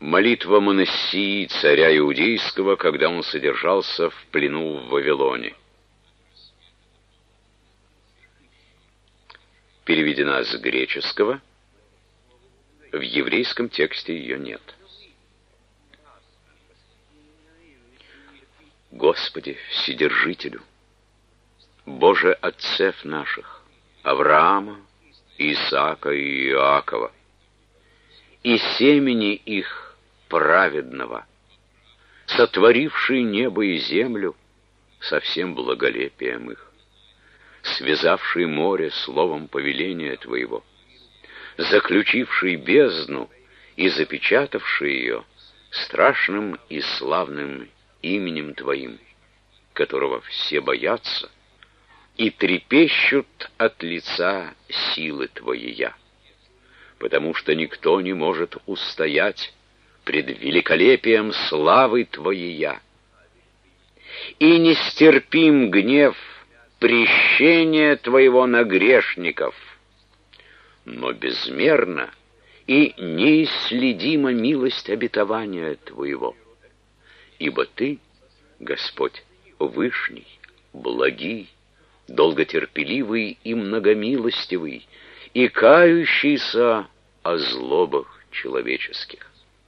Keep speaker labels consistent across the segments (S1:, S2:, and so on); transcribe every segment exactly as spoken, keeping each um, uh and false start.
S1: Молитва Манассии, царя Иудейского, когда он содержался в плену в Вавилоне. Переведена с греческого. В еврейском тексте ее нет. Господи, Вседержителю, Боже отцев наших, Авраама, Исаака и Иакова, и семени их праведного, сотворивший небо и землю со всем благолепием их, связавший море словом повеления Твоего, заключивший бездну и запечатавший ее страшным и славным именем Твоим, которого все боятся и трепещут от лица силы Твоей, потому что никто не может устоять пред великолепием славы Твоей. И нестерпим гнев прещения Твоего на грешников, но безмерна и неисследима милость обетования Твоего. Ибо Ты, Господь, вышний, благий, долготерпеливый и многомилостивый, и кающийся о злобах человеческих.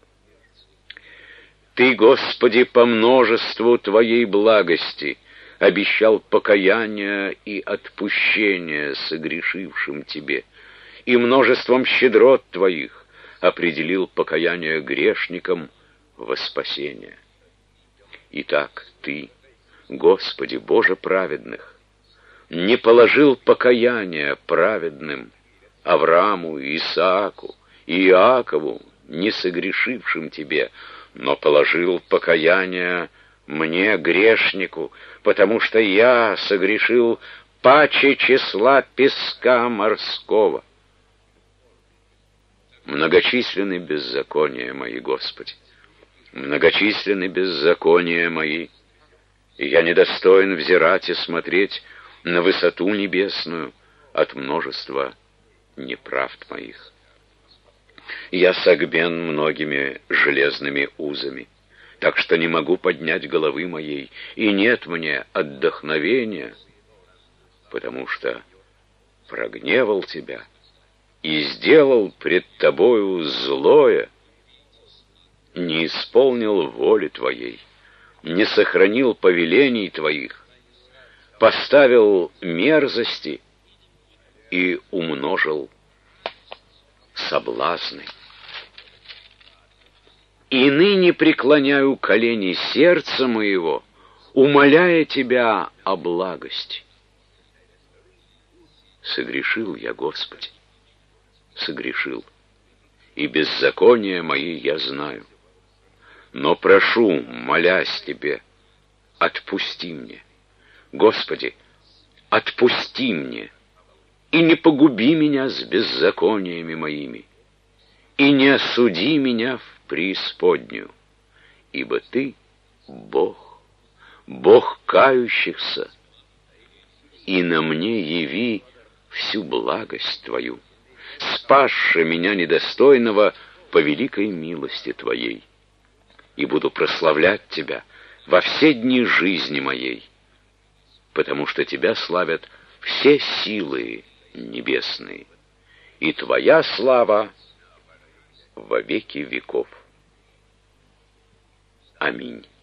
S1: Ты, Господи, по множеству Твоей благости обещал покаяние и отпущение согрешившим Тебе, и множеством щедрот Твоих определил покаяние грешникам во спасение. Итак, Ты, Господи, Боже праведных, не положил покаяния праведным Аврааму, Исааку и Иакову, не согрешившим Тебе, но положил покаяние мне, грешнику, потому что я согрешил паче числа песка морского. Многочисленны беззакония мои, Господи, многочисленны беззакония мои, и я недостоин взирать и смотреть на высоту небесную от множества неправд моих. Я согбен многими железными узами, так что не могу поднять головы моей, и нет мне отдохновения, потому что прогневал Тебя и сделал пред Тобою злое, не исполнил воли Твоей, не сохранил повелений Твоих, поставил мерзости и умножил соблазны. И ныне преклоняю колени сердца моего, умоляя Тебя о благости. Согрешил я, Господи, согрешил, и беззакония мои я знаю. Но прошу, молясь Тебе, отпусти мне. Господи, отпусти мне, и не погуби меня с беззакониями моими, и не осуди меня в преисподнюю, ибо Ты Бог, Бог кающихся, и на мне яви всю благость Твою, спасши меня недостойного по великой милости Твоей, и буду прославлять Тебя во все дни жизни моей, потому что Тебя славят все силы небесные, и Твоя слава во веки веков. Аминь.